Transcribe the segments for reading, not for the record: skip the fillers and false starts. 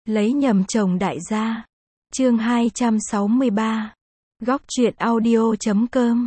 Lấy nhầm chồng đại gia. Chương 263. Góc truyện audio.com.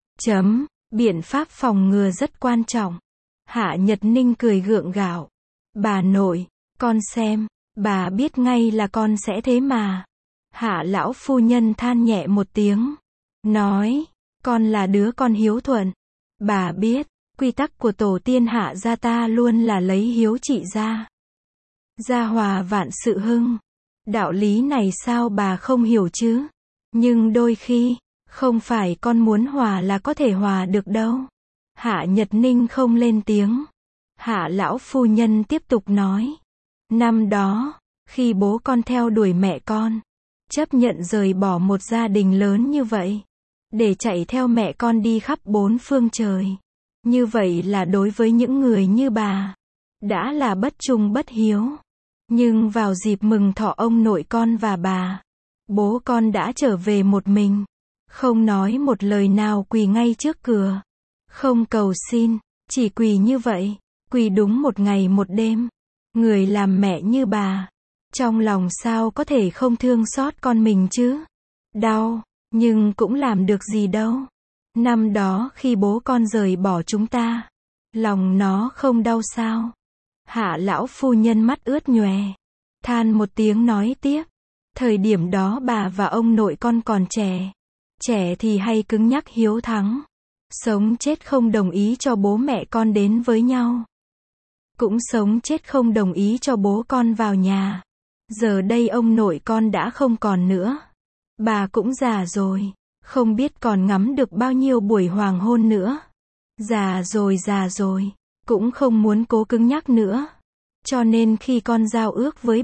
Biện pháp phòng ngừa rất quan trọng. Hạ Nhật Ninh cười gượng gạo. Bà nội, con xem, bà biết ngay là con sẽ thế mà. Hạ lão phu nhân than nhẹ một tiếng. Nói, con là đứa con hiếu thuận. Bà biết, quy tắc của tổ tiên Hạ gia ta luôn là lấy hiếu trị gia. Gia hòa vạn sự hưng. Đạo lý này sao bà không hiểu chứ? Nhưng đôi khi, không phải con muốn hòa là có thể hòa được đâu. Hạ Nhật Ninh không lên tiếng. Hạ lão phu nhân tiếp tục nói. Năm đó, khi bố con theo đuổi mẹ con, chấp nhận rời bỏ một gia đình lớn như vậy, để chạy theo mẹ con đi khắp bốn phương trời. Như vậy là đối với những người như bà, đã là bất trung bất hiếu. Nhưng vào dịp mừng thọ ông nội con và bà, bố con đã trở về một mình, không nói một lời nào, quỳ ngay trước cửa, không cầu xin, chỉ quỳ như vậy, quỳ đúng một ngày một đêm. Người làm mẹ như bà, trong lòng sao có thể không thương xót con mình chứ? Đau, nhưng cũng làm được gì đâu. Năm đó khi bố con rời bỏ chúng ta, lòng nó không đau sao? Hạ lão phu nhân mắt ướt nhòe, than một tiếng nói tiếp. Thời điểm đó bà và ông nội con còn trẻ. Trẻ thì hay cứng nhắc hiếu thắng. Sống chết không đồng ý cho bố mẹ con đến với nhau. Cũng sống chết không đồng ý cho bố con vào nhà. Giờ đây ông nội con đã không còn nữa. Bà cũng già rồi, không biết còn ngắm được bao nhiêu buổi hoàng hôn nữa. Già rồi, cũng không muốn cố cứng nhắc nữa. Cho nên khi con giao ước với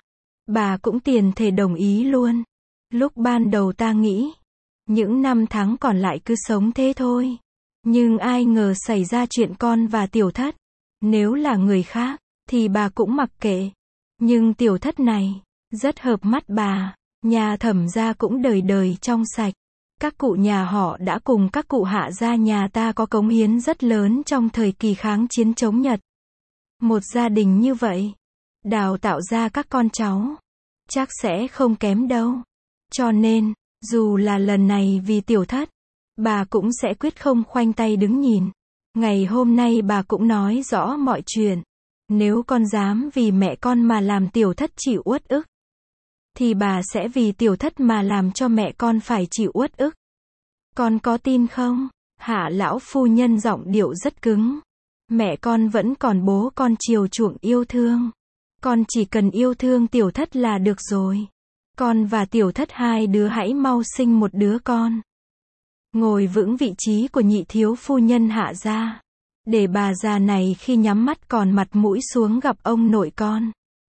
bà cũng tiền thể đồng ý luôn. Lúc ban đầu ta nghĩ, những năm tháng còn lại cứ sống thế thôi. Nhưng ai ngờ xảy ra chuyện con và tiểu thất. Nếu là người khác, thì bà cũng mặc kệ. Nhưng tiểu thất này, rất hợp mắt bà. Nhà Thẩm gia cũng đời đời trong sạch. Các cụ nhà họ đã cùng các cụ Hạ gia nhà ta có cống hiến rất lớn trong thời kỳ kháng chiến chống Nhật. Một gia đình như vậy, đào tạo ra các con cháu, chắc sẽ không kém đâu. Cho nên, dù là lần này vì tiểu thất, bà cũng sẽ quyết không khoanh tay đứng nhìn. Ngày hôm nay bà cũng nói rõ mọi chuyện. Nếu con dám vì mẹ con mà làm tiểu thất chịu uất ức, thì bà sẽ vì tiểu thất mà làm cho mẹ con phải chịu uất ức. Con có tin không? Hạ lão phu nhân giọng điệu rất cứng. Mẹ con vẫn còn bố con chiều chuộng yêu thương. Con chỉ cần yêu thương tiểu thất là được rồi. Con và tiểu thất hai đứa hãy mau sinh một đứa con. Ngồi vững vị trí của nhị thiếu phu nhân Hạ gia. Để bà già này khi nhắm mắt còn mặt mũi xuống gặp ông nội con.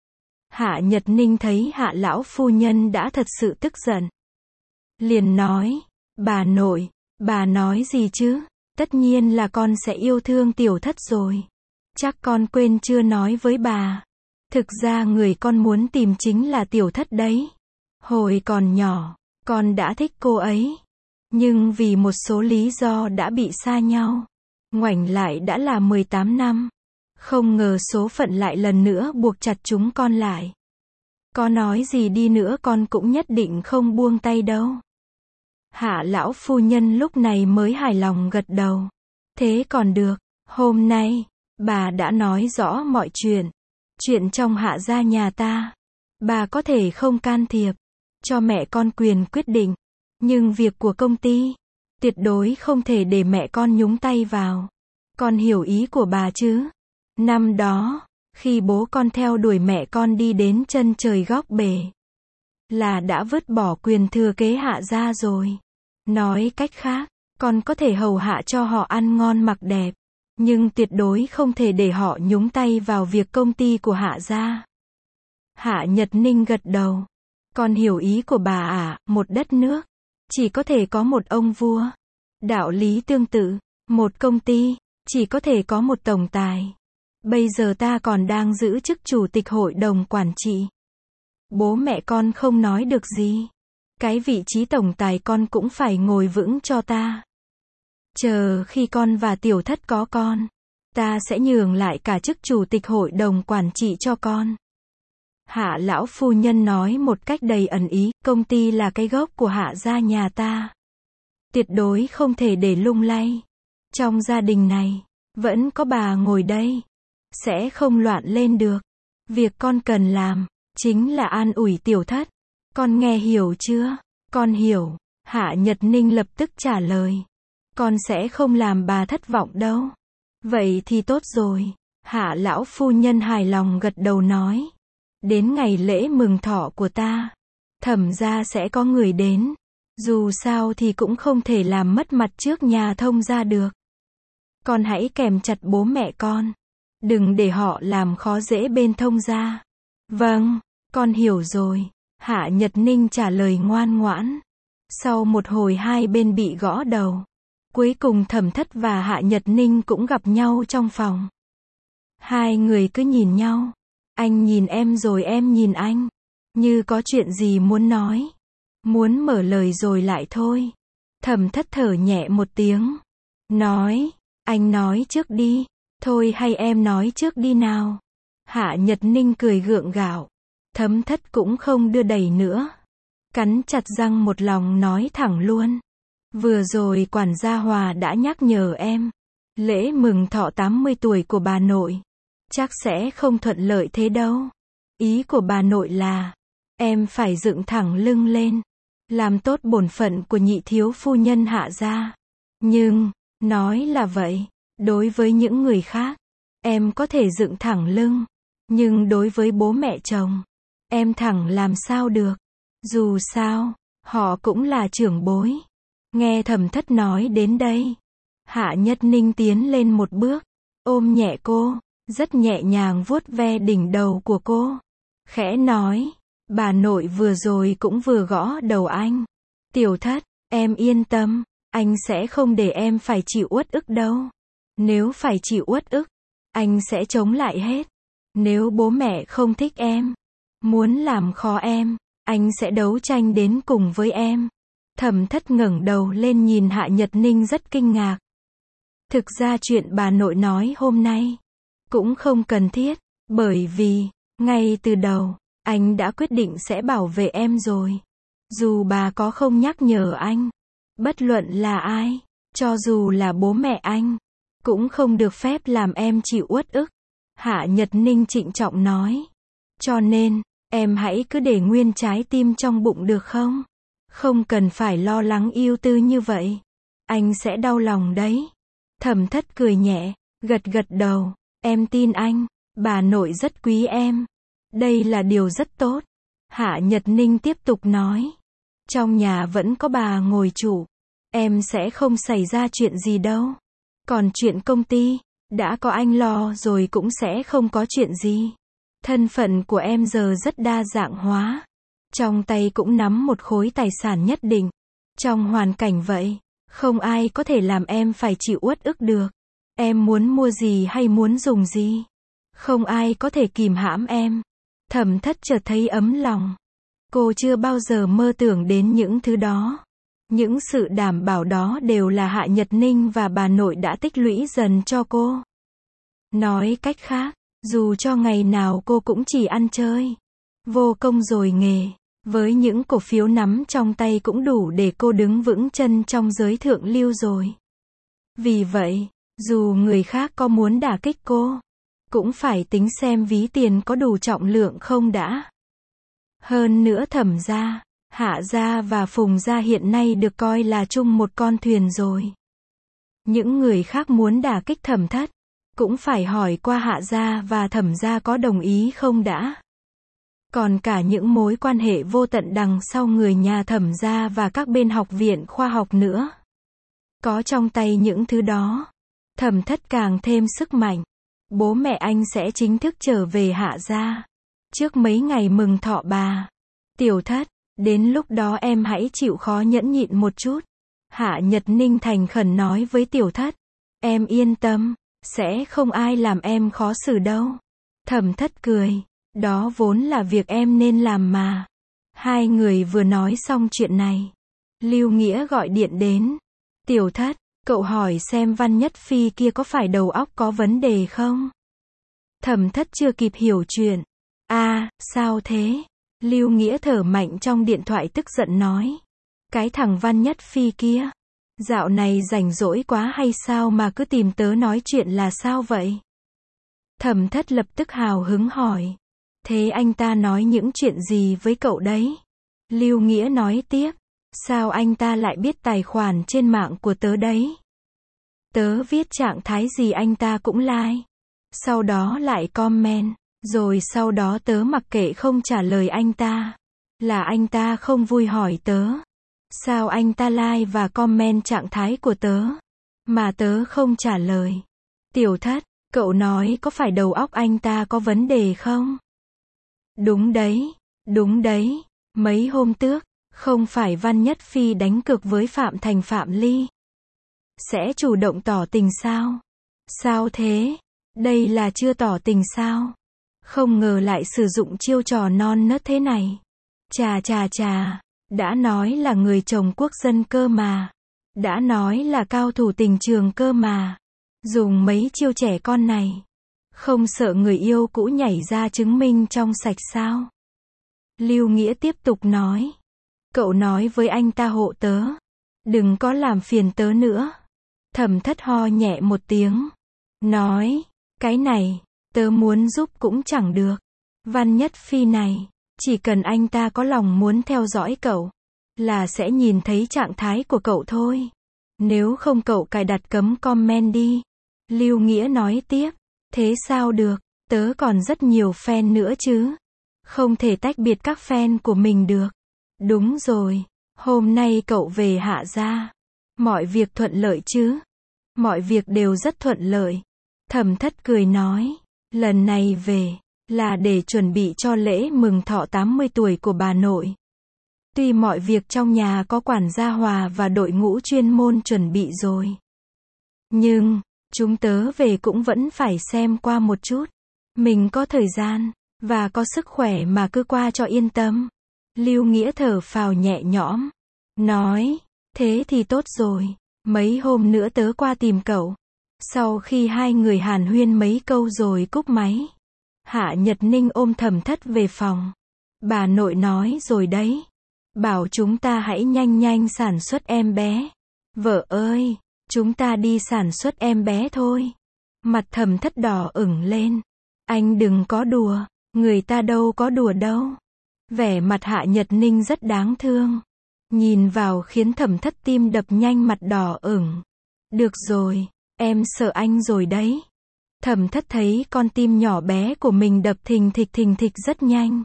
Hạ Nhật Ninh thấy Hạ lão phu nhân đã thật sự tức giận. Liền nói, bà nội, bà nói gì chứ? Tất nhiên là con sẽ yêu thương tiểu thất rồi. Chắc con quên chưa nói với bà. Thực ra người con muốn tìm chính là tiểu thất đấy. Hồi còn nhỏ, con đã thích cô ấy. Nhưng vì một số lý do đã bị xa nhau. Ngoảnh lại đã là 18 năm. Không ngờ số phận lại lần nữa buộc chặt chúng con lại. Có nói gì đi nữa con cũng nhất định không buông tay đâu. Hạ lão phu nhân lúc này mới hài lòng gật đầu. Thế còn được, hôm nay, bà đã nói rõ mọi chuyện. Chuyện trong Hạ gia nhà ta, bà có thể không can thiệp, cho mẹ con quyền quyết định. Nhưng việc của công ty, tuyệt đối không thể để mẹ con nhúng tay vào. Con hiểu ý của bà chứ? Năm đó, khi bố con theo đuổi mẹ con đi đến chân trời góc bể, là đã vứt bỏ quyền thừa kế Hạ gia rồi. Nói cách khác, con có thể hầu hạ cho họ ăn ngon mặc đẹp, nhưng tuyệt đối không thể để họ nhúng tay vào việc công ty của Hạ gia. Hạ Nhật Ninh gật đầu. Con hiểu ý của bà ạ, một đất nước, chỉ có thể có một ông vua. Đạo lý tương tự, một công ty, chỉ có thể có một tổng tài. Bây giờ ta còn đang giữ chức chủ tịch hội đồng quản trị. Bố mẹ con không nói được gì. Cái vị trí tổng tài con cũng phải ngồi vững cho ta. Chờ khi con và tiểu thất có con, ta sẽ nhường lại cả chức chủ tịch hội đồng quản trị cho con. Hạ lão phu nhân nói một cách đầy ẩn ý, công ty là cái gốc của Hạ gia nhà ta. Tuyệt đối không thể để lung lay. Trong gia đình này, vẫn có bà ngồi đây. Sẽ không loạn lên được. Việc con cần làm, chính là an ủi tiểu thất. Con nghe hiểu chưa? Con hiểu. Hạ Nhật Ninh lập tức trả lời. Con sẽ không làm bà thất vọng đâu. Vậy thì tốt rồi. Hạ lão phu nhân hài lòng gật đầu nói. Đến ngày lễ mừng thọ của ta, Thẩm gia sẽ có người đến. Dù sao thì cũng không thể làm mất mặt trước nhà Thông gia được. Con hãy kèm chặt bố mẹ con. Đừng để họ làm khó dễ bên Thông gia. Vâng, con hiểu rồi. Hạ Nhật Ninh trả lời ngoan ngoãn. Sau một hồi hai bên bị gõ đầu. Cuối cùng Thẩm Thất và Hạ Nhật Ninh cũng gặp nhau trong phòng. Hai người cứ nhìn nhau. Anh nhìn em rồi em nhìn anh. Như có chuyện gì muốn nói. Muốn mở lời rồi lại thôi. Thẩm Thất thở nhẹ một tiếng. Nói, anh nói trước đi. Thôi hay em nói trước đi nào. Hạ Nhật Ninh cười gượng gạo. Thẩm Thất cũng không đưa đẩy nữa. Cắn chặt răng một lòng nói thẳng luôn. Vừa rồi quản gia Hòa đã nhắc nhở em. Lễ mừng thọ 80 tuổi của bà nội. Chắc sẽ không thuận lợi thế đâu. Ý của bà nội là, em phải dựng thẳng lưng lên. Làm tốt bổn phận của nhị thiếu phu nhân Hạ gia. Nhưng, nói là vậy. Đối với những người khác, em có thể dựng thẳng lưng. Nhưng đối với bố mẹ chồng, em thẳng làm sao được. Dù sao, họ cũng là trưởng bối. Nghe Thẩm Thất nói đến đây, Hạ Nhất Ninh tiến lên một bước, ôm nhẹ cô, rất nhẹ nhàng vuốt ve đỉnh đầu của cô. Khẽ nói, bà nội vừa rồi cũng vừa gõ đầu anh. Tiểu Thất, em yên tâm, anh sẽ không để em phải chịu uất ức đâu. Nếu phải chịu uất ức, anh sẽ chống lại hết. Nếu bố mẹ không thích em, muốn làm khó em, anh sẽ đấu tranh đến cùng với em. Thẩm Thất ngẩng đầu lên nhìn Hạ Nhật Ninh rất kinh ngạc. Thực ra chuyện bà nội nói hôm nay cũng không cần thiết, bởi vì ngay từ đầu anh đã quyết định sẽ bảo vệ em rồi. Dù bà có không nhắc nhở anh, bất luận là ai, cho dù là bố mẹ anh, cũng không được phép làm em chịu uất ức. Hạ Nhật Ninh trịnh trọng nói. Cho nên, em hãy cứ để nguyên trái tim trong bụng được không? Không cần phải lo lắng ưu tư như vậy. Anh sẽ đau lòng đấy. Thẩm Thất cười nhẹ, gật gật đầu. Em tin anh, bà nội rất quý em. Đây là điều rất tốt. Hạ Nhật Ninh tiếp tục nói. Trong nhà vẫn có bà ngồi chủ. Em sẽ không xảy ra chuyện gì đâu. Còn chuyện công ty, đã có anh lo rồi cũng sẽ không có chuyện gì. Thân phận của em giờ rất đa dạng hóa. Trong tay cũng nắm một khối tài sản nhất định. Trong hoàn cảnh vậy, không ai có thể làm em phải chịu uất ức được. Em muốn mua gì hay muốn dùng gì, không ai có thể kìm hãm em. Thẩm Thất chợt thấy ấm lòng. Cô chưa bao giờ mơ tưởng đến những thứ đó. Những sự đảm bảo đó đều là Hạ Nhật Ninh và bà nội đã tích lũy dần cho cô. Nói cách khác, dù cho ngày nào cô cũng chỉ ăn chơi, vô công rồi nghề, với những cổ phiếu nắm trong tay cũng đủ để cô đứng vững chân trong giới thượng lưu rồi. Vì vậy, dù người khác có muốn đả kích cô, cũng phải tính xem ví tiền có đủ trọng lượng không đã. Hơn nữa Thẩm gia, Hạ gia và Phùng gia hiện nay được coi là chung một con thuyền rồi. Những người khác muốn đả kích Thẩm Thất, cũng phải hỏi qua Hạ gia và Thẩm gia có đồng ý không đã. Còn cả những mối quan hệ vô tận đằng sau người nhà Thẩm gia và các bên học viện khoa học nữa. Có trong tay những thứ đó, Thẩm Thất càng thêm sức mạnh. Bố mẹ anh sẽ chính thức trở về Hạ gia trước mấy ngày mừng thọ bà. Tiểu Thất, đến lúc đó em hãy chịu khó nhẫn nhịn một chút. Hạ Nhật Ninh thành khẩn nói với Tiểu Thất. Em yên tâm, sẽ không ai làm em khó xử đâu. Thẩm Thất cười. Đó vốn là việc em nên làm mà. Hai người vừa nói xong chuyện này, Lưu Nghĩa gọi điện đến. Tiểu Thất, cậu hỏi xem Văn Nhất Phi kia có phải đầu óc có vấn đề không? Thẩm Thất chưa kịp hiểu chuyện, Sao thế? Lưu Nghĩa thở mạnh trong điện thoại tức giận nói. Cái thằng Văn Nhất Phi kia. Dạo này rảnh rỗi quá hay sao mà cứ tìm tớ nói chuyện là sao vậy? Thẩm Thất lập tức hào hứng hỏi. Thế anh ta nói những chuyện gì với cậu đấy? Lưu Nghĩa nói tiếp. Sao anh ta lại biết tài khoản trên mạng của tớ đấy? Tớ viết trạng thái gì anh ta cũng like. Sau đó lại comment. Rồi sau đó tớ mặc kệ không trả lời anh ta. Là anh ta không vui hỏi tớ. Sao anh ta like và comment trạng thái của tớ? Mà tớ không trả lời. Tiểu Thất, cậu nói có phải đầu óc anh ta có vấn đề không? Đúng đấy. Mấy hôm trước, không phải Văn Nhất Phi đánh cược với Phạm Thành Phạm Ly. Sẽ chủ động tỏ tình sao? Sao thế? Đây là chưa tỏ tình sao? Không ngờ lại sử dụng chiêu trò non nớt thế này. Chà, đã nói là người chồng quốc dân cơ mà. Đã nói là cao thủ tình trường cơ mà. Dùng mấy chiêu trẻ con này. Không sợ người yêu cũ nhảy ra chứng minh trong sạch sao? Lưu Nghĩa tiếp tục nói. Cậu nói với anh ta hộ tớ. Đừng có làm phiền tớ nữa. Thẩm Thất ho nhẹ một tiếng. Nói. Cái này, tớ muốn giúp cũng chẳng được. Văn Nhất Phi này, chỉ cần anh ta có lòng muốn theo dõi cậu, là sẽ nhìn thấy trạng thái của cậu thôi. Nếu không cậu cài đặt cấm comment đi. Lưu Nghĩa nói tiếp. Thế sao được, tớ còn rất nhiều fan nữa chứ. Không thể tách biệt các fan của mình được. Đúng rồi, hôm nay cậu về Hạ gia. Mọi việc thuận lợi chứ? Mọi việc đều rất thuận lợi. Thẩm Thất cười nói. Lần này về, là để chuẩn bị cho lễ mừng thọ 80 tuổi của bà nội. Tuy mọi việc trong nhà có quản gia Hòa và đội ngũ chuyên môn chuẩn bị rồi. Nhưng, chúng tớ về cũng vẫn phải xem qua một chút. Mình có thời gian, và có sức khỏe mà cứ qua cho yên tâm. Lưu Nghĩa thở phào nhẹ nhõm. Nói, thế thì tốt rồi. Mấy hôm nữa tớ qua tìm cậu. Sau khi hai người hàn huyên mấy câu rồi cúp máy. Hạ Nhật Ninh ôm Thẩm Thất về phòng. Bà nội nói rồi đấy. Bảo chúng ta hãy nhanh sản xuất em bé. Vợ ơi, chúng ta đi sản xuất em bé thôi. Mặt Thẩm Thất đỏ ửng lên. Anh đừng có đùa, người ta đâu có đùa đâu. Vẻ mặt Hạ Nhật Ninh rất đáng thương. Nhìn vào khiến Thẩm Thất tim đập nhanh mặt đỏ ửng. Được rồi, em sợ anh rồi đấy. Thẩm Thất thấy con tim nhỏ bé của mình đập thình thịch rất nhanh.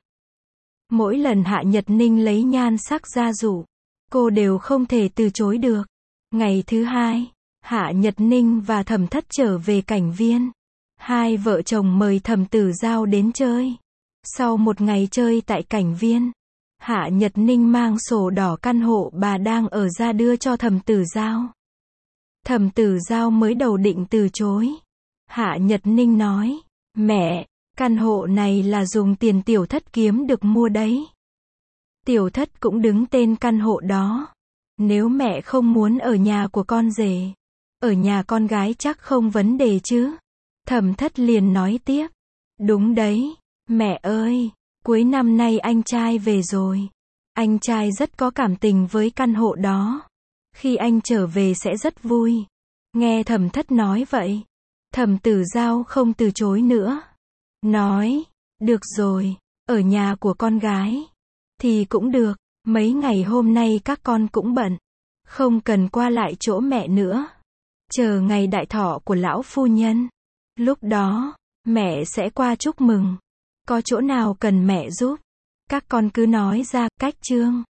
Mỗi lần Hạ Nhật Ninh lấy nhan sắc ra dụ, cô đều không thể từ chối được. Ngày thứ hai, Hạ Nhật Ninh và Thẩm Thất trở về Cảnh Viên. Hai vợ chồng mời Thẩm Tử Giao đến chơi. Sau một ngày chơi tại Cảnh Viên, Hạ Nhật Ninh mang sổ đỏ căn hộ bà đang ở ra đưa cho Thẩm Tử Giao. Thẩm Tử Giao mới đầu định từ chối. Hạ Nhật Ninh nói, mẹ, căn hộ này là dùng tiền Tiểu Thất kiếm được mua đấy. Tiểu Thất cũng đứng tên căn hộ đó. Nếu mẹ không muốn ở nhà của con rể, ở nhà con gái chắc không vấn đề chứ. Thẩm Thất liền nói tiếp, đúng đấy, mẹ ơi, cuối năm nay anh trai về rồi. Anh trai rất có cảm tình với căn hộ đó. Khi anh trở về sẽ rất vui. Nghe Thẩm Thất nói vậy, Thẩm Tử Giao không từ chối nữa. Nói, được rồi, ở nhà của con gái. Thì cũng được, mấy ngày hôm nay các con cũng bận. Không cần qua lại chỗ mẹ nữa. Chờ ngày đại thọ của lão phu nhân. Lúc đó, mẹ sẽ qua chúc mừng. Có chỗ nào cần mẹ giúp, các con cứ nói ra, cách chương.